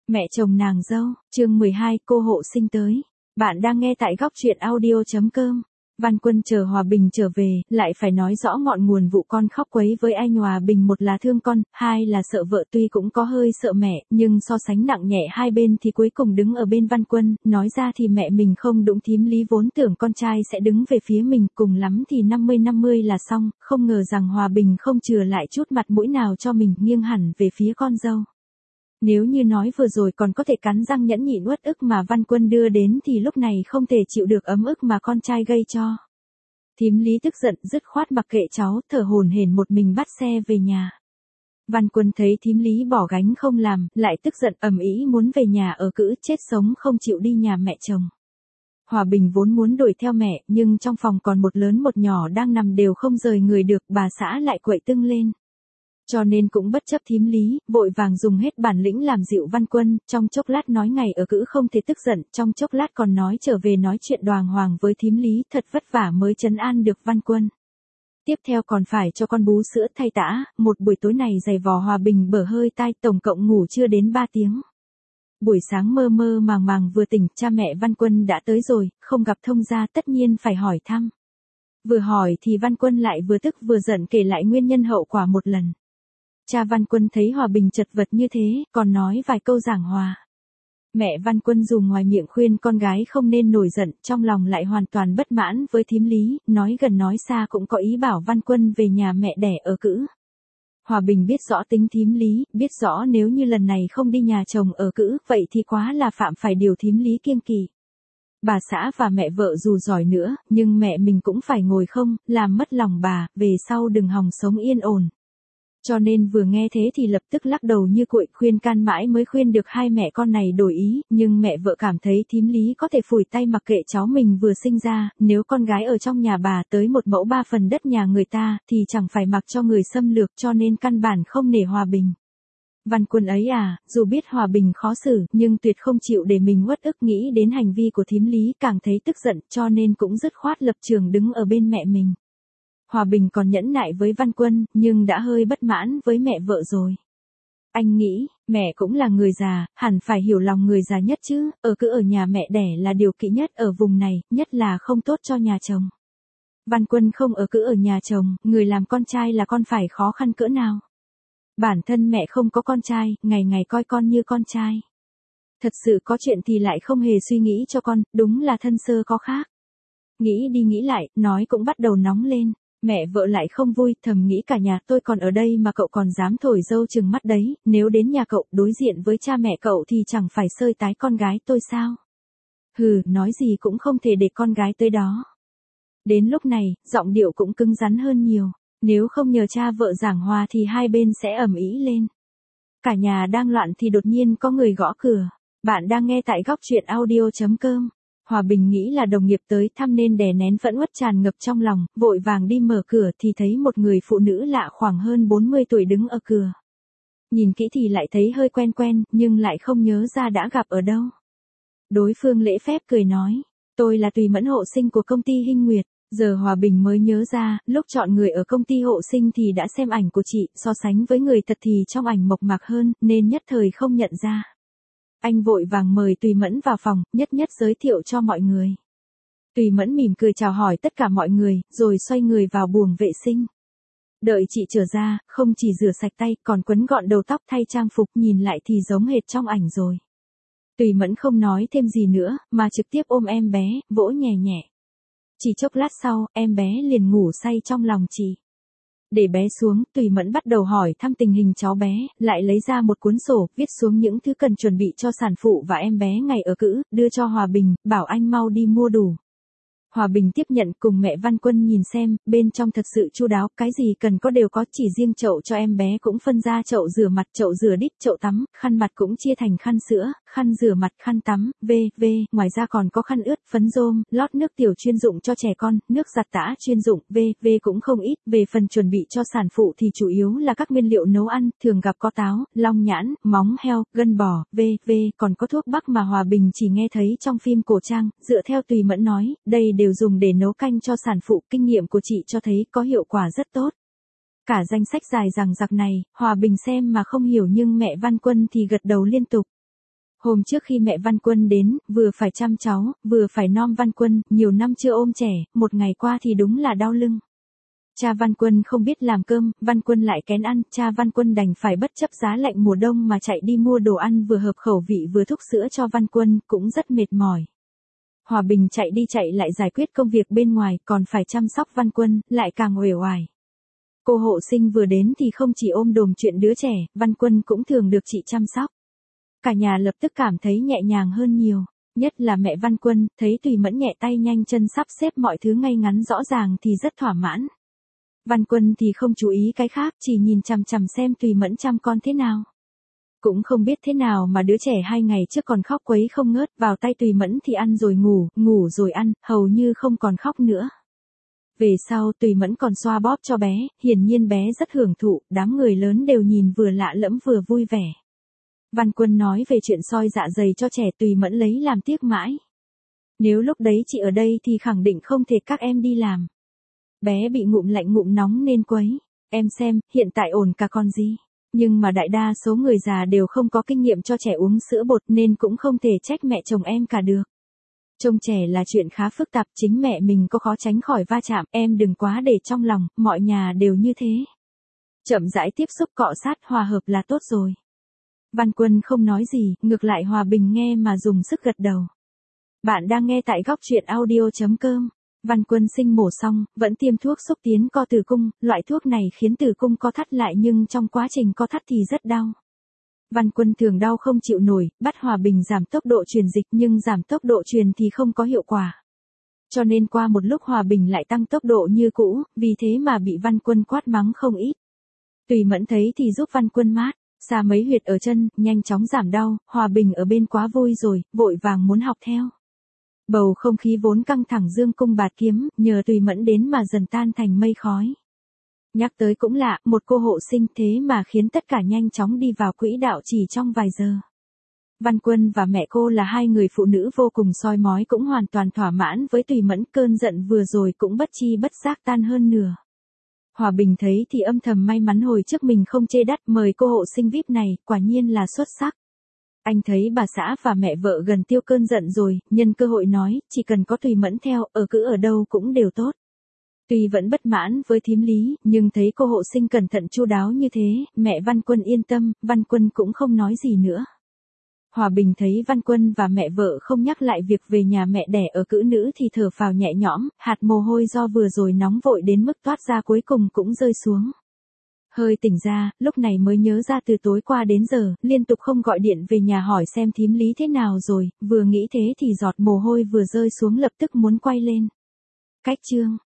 Mẹ chồng nàng dâu, chương 12, cô hộ sinh tới. Bạn đang nghe tại góc truyện audio.com. Văn Quân chờ Hòa Bình trở về, lại phải nói rõ ngọn nguồn vụ con khóc quấy với anh Hòa Bình, một là thương con, hai là sợ vợ, tuy cũng có hơi sợ mẹ, nhưng so sánh nặng nhẹ hai bên thì cuối cùng đứng ở bên Văn Quân, nói ra thì mẹ mình không đụng thím Lý vốn tưởng con trai sẽ đứng về phía mình, cùng lắm thì 50-50 là xong, không ngờ rằng Hòa Bình không chừa lại chút mặt mũi nào cho mình, nghiêng hẳn về phía con dâu. Nếu như nói vừa rồi còn có thể cắn răng nhẫn nhịn uất ức mà Văn Quân đưa đến thì lúc này không thể chịu được ấm ức mà con trai gây cho. Thím Lý tức giận dứt khoát mặc kệ cháu, thở hổn hển một mình bắt xe về nhà. Văn Quân thấy thím Lý bỏ gánh không làm, lại tức giận ầm ĩ muốn về nhà ở cữ, chết sống không chịu đi nhà mẹ chồng. Hòa Bình vốn muốn đuổi theo mẹ, nhưng trong phòng còn một lớn một nhỏ đang nằm đều không rời người được, bà xã lại quậy tưng lên. Cho nên cũng bất chấp thím Lý, vội vàng dùng hết bản lĩnh làm dịu Văn Quân, trong chốc lát nói ngày ở cữ không thể tức giận, trong chốc lát còn nói trở về nói chuyện đoàng hoàng với thím Lý, thật vất vả mới trấn an được Văn Quân. Tiếp theo còn phải cho con bú sữa thay tã, một buổi tối này giày vò Hòa Bình bở hơi tai, tổng cộng ngủ chưa đến 3 tiếng. Buổi sáng mơ mơ màng màng vừa tỉnh, cha mẹ Văn Quân đã tới rồi, không gặp thông gia tất nhiên phải hỏi thăm. Vừa hỏi thì Văn Quân lại vừa tức vừa giận kể lại nguyên nhân hậu quả một lần. Cha Văn Quân thấy Hòa Bình chật vật như thế, còn nói vài câu giảng hòa. Mẹ Văn Quân dù ngoài miệng khuyên con gái không nên nổi giận, trong lòng lại hoàn toàn bất mãn với thím Lý, nói gần nói xa cũng có ý bảo Văn Quân về nhà mẹ đẻ ở cữ. Hòa Bình biết rõ tính thím Lý, biết rõ nếu như lần này không đi nhà chồng ở cữ, vậy thì quá là phạm phải điều thím Lý kiêng kỵ. Bà xã và mẹ vợ dù giỏi nữa, nhưng mẹ mình cũng phải ngồi không, làm mất lòng bà, về sau đừng hòng sống yên ổn. Cho nên vừa nghe thế thì lập tức lắc đầu như cuội, khuyên can mãi mới khuyên được hai mẹ con này đổi ý, nhưng mẹ vợ cảm thấy thím Lý có thể phủi tay mặc kệ cháu mình vừa sinh ra, nếu con gái ở trong nhà bà tới 1 mẫu 3 phần đất nhà người ta, thì chẳng phải mặc cho người xâm lược, cho nên căn bản không nể Hòa Bình. Văn Quân ấy à, dù biết Hòa Bình khó xử, nhưng tuyệt không chịu để mình uất ức, nghĩ đến hành vi của thím Lý càng thấy tức giận, cho nên cũng dứt khoát lập trường đứng ở bên mẹ mình. Hòa Bình còn nhẫn nại với Văn Quân, nhưng đã hơi bất mãn với mẹ vợ rồi. Anh nghĩ, mẹ cũng là người già, hẳn phải hiểu lòng người già nhất chứ, ở cứ ở nhà mẹ đẻ là điều kỵ nhất ở vùng này, nhất là không tốt cho nhà chồng. Văn Quân không ở cứ ở nhà chồng, người làm con trai là con phải khó khăn cỡ nào. Bản thân mẹ không có con trai, ngày ngày coi con như con trai. Thật sự có chuyện thì lại không hề suy nghĩ cho con, đúng là thân sơ có khác. Nghĩ đi nghĩ lại, nói cũng bắt đầu nóng lên. Mẹ vợ lại không vui, thầm nghĩ cả nhà tôi còn ở đây mà cậu còn dám thổi dâu chừng mắt đấy, nếu đến nhà cậu đối diện với cha mẹ cậu thì chẳng phải sơi tái con gái tôi sao? Hừ, nói gì cũng không thể để con gái tới đó. Đến lúc này, giọng điệu cũng cứng rắn hơn nhiều, nếu không nhờ cha vợ giảng hòa thì hai bên sẽ ầm ĩ lên. Cả nhà đang loạn thì đột nhiên có người gõ cửa. Bạn đang nghe tại góc truyện audio.com. Hòa Bình nghĩ là đồng nghiệp tới thăm nên đè nén phẫn uất tràn ngập trong lòng, vội vàng đi mở cửa thì thấy một người phụ nữ lạ khoảng hơn 40 tuổi đứng ở cửa. Nhìn kỹ thì lại thấy hơi quen quen, nhưng lại không nhớ ra đã gặp ở đâu. Đối phương lễ phép cười nói, tôi là Tùy Mẫn hộ sinh của công ty Hinh Nguyệt. Giờ Hòa Bình mới nhớ ra, lúc chọn người ở công ty hộ sinh thì đã xem ảnh của chị, so sánh với người thật thì trong ảnh mộc mạc hơn, nên nhất thời không nhận ra. Anh vội vàng mời Tùy Mẫn vào phòng, nhất giới thiệu cho mọi người. Tùy Mẫn mỉm cười chào hỏi tất cả mọi người, rồi xoay người vào buồng vệ sinh. Đợi chị trở ra, không chỉ rửa sạch tay, còn quấn gọn đầu tóc thay trang phục, nhìn lại thì giống hệt trong ảnh rồi. Tùy Mẫn không nói thêm gì nữa, mà trực tiếp ôm em bé, vỗ nhẹ nhẹ. Chỉ chốc lát sau, em bé liền ngủ say trong lòng chị. Để bé xuống, Tùy Mẫn bắt đầu hỏi thăm tình hình cháu bé, lại lấy ra một cuốn sổ, viết xuống những thứ cần chuẩn bị cho sản phụ và em bé ngày ở cữ, đưa cho Hòa Bình, bảo anh mau đi mua đủ. Hòa Bình tiếp nhận cùng mẹ Văn Quân nhìn xem, bên trong thật sự chu đáo, cái gì cần có đều có, chỉ riêng chậu cho em bé cũng phân ra chậu rửa mặt, chậu rửa đít, chậu tắm, khăn mặt cũng chia thành khăn sữa, khăn rửa mặt, khăn tắm, ngoài ra còn có khăn ướt, phấn rôm, lót nước tiểu chuyên dụng cho trẻ con, nước giặt tã chuyên dụng, cũng không ít. Về phần chuẩn bị cho sản phụ thì chủ yếu là các nguyên liệu nấu ăn, thường gặp có táo, long nhãn, móng heo, gân bò, còn có thuốc bắc mà Hòa Bình chỉ nghe thấy trong phim cổ trang, dựa theo Tùy Mẫn nói, đây đều dùng để nấu canh cho sản phụ, kinh nghiệm của chị cho thấy có hiệu quả rất tốt. Cả danh sách dài dằng dặc này, Hòa Bình xem mà không hiểu nhưng mẹ Văn Quân thì gật đầu liên tục. Hôm trước khi mẹ Văn Quân đến, vừa phải chăm cháu, vừa phải nom Văn Quân, nhiều năm chưa ôm trẻ, một ngày qua thì đúng là đau lưng. Cha Văn Quân không biết làm cơm, Văn Quân lại kén ăn, cha Văn Quân đành phải bất chấp giá lạnh mùa đông mà chạy đi mua đồ ăn vừa hợp khẩu vị vừa thuốc sữa cho Văn Quân, cũng rất mệt mỏi. Hòa Bình chạy đi chạy lại giải quyết công việc bên ngoài, còn phải chăm sóc Văn Quân, lại càng uể oải. Cô hộ sinh vừa đến thì không chỉ ôm đồm chuyện đứa trẻ, Văn Quân cũng thường được chị chăm sóc. Cả nhà lập tức cảm thấy nhẹ nhàng hơn nhiều, nhất là mẹ Văn Quân, thấy Tùy Mẫn nhẹ tay nhanh chân sắp xếp mọi thứ ngay ngắn rõ ràng thì rất thỏa mãn. Văn Quân thì không chú ý cái khác, chỉ nhìn chằm chằm xem Tùy Mẫn chăm con thế nào. Cũng không biết thế nào mà đứa trẻ 2 ngày trước còn khóc quấy không ngớt, vào tay Tùy Mẫn thì ăn rồi ngủ, ngủ rồi ăn, hầu như không còn khóc nữa. Về sau Tùy Mẫn còn xoa bóp cho bé, hiển nhiên bé rất hưởng thụ, đám người lớn đều nhìn vừa lạ lẫm vừa vui vẻ. Văn Quân nói về chuyện soi dạ dày cho trẻ, Tùy Mẫn lấy làm tiếc mãi. Nếu lúc đấy chị ở đây thì khẳng định không thể các em đi làm. Bé bị ngụm lạnh ngụm nóng nên quấy. Em xem, hiện tại ổn cả con gì. Nhưng mà đại đa số người già đều không có kinh nghiệm cho trẻ uống sữa bột nên cũng không thể trách mẹ chồng em cả được. Trông trẻ là chuyện khá phức tạp, chính mẹ mình có khó tránh khỏi va chạm, em đừng quá để trong lòng, mọi nhà đều như thế. Chậm rãi tiếp xúc cọ sát hòa hợp là tốt rồi. Văn Quân không nói gì, ngược lại Hòa Bình nghe mà dùng sức gật đầu. Bạn đang nghe tại góc truyện audio.com. Văn Quân sinh mổ xong, vẫn tiêm thuốc xúc tiến co tử cung, loại thuốc này khiến tử cung co thắt lại nhưng trong quá trình co thắt thì rất đau. Văn Quân thường đau không chịu nổi, bắt Hòa Bình giảm tốc độ truyền dịch nhưng giảm tốc độ truyền thì không có hiệu quả. Cho nên qua một lúc Hòa Bình lại tăng tốc độ như cũ, vì thế mà bị Văn Quân quát mắng không ít. Tùy Mẫn thấy thì giúp Văn Quân mát, xa mấy huyệt ở chân, nhanh chóng giảm đau, Hòa Bình ở bên quá vui rồi, vội vàng muốn học theo. Bầu không khí vốn căng thẳng dương cung bạt kiếm, nhờ Tùy Mẫn đến mà dần tan thành mây khói. Nhắc tới cũng lạ, một cô hộ sinh thế mà khiến tất cả nhanh chóng đi vào quỹ đạo chỉ trong vài giờ. Văn Quân và mẹ cô là hai người phụ nữ vô cùng soi mói cũng hoàn toàn thỏa mãn với Tùy Mẫn, cơn giận vừa rồi cũng bất chi bất giác tan hơn nửa. Hòa Bình thấy thì âm thầm may mắn hồi trước mình không chê đắt mời cô hộ sinh VIP này, quả nhiên là xuất sắc. Anh thấy bà xã và mẹ vợ gần tiêu cơn giận rồi, nhân cơ hội nói, chỉ cần có Tùy Mẫn theo, cứ ở đâu cũng đều tốt. Tuy vẫn bất mãn với thím Lý, nhưng thấy cô hộ sinh cẩn thận chu đáo như thế, mẹ Văn Quân yên tâm, Văn Quân cũng không nói gì nữa. Hòa Bình thấy Văn Quân và mẹ vợ không nhắc lại việc về nhà mẹ đẻ ở cữ nữ thì thở phào nhẹ nhõm, hạt mồ hôi do vừa rồi nóng vội đến mức toát ra cuối cùng cũng rơi xuống. Hơi tỉnh ra, lúc này mới nhớ ra từ tối qua đến giờ, liên tục không gọi điện về nhà hỏi xem thím Lý thế nào rồi, vừa nghĩ thế thì giọt mồ hôi vừa rơi xuống lập tức muốn quay lên. Cách chương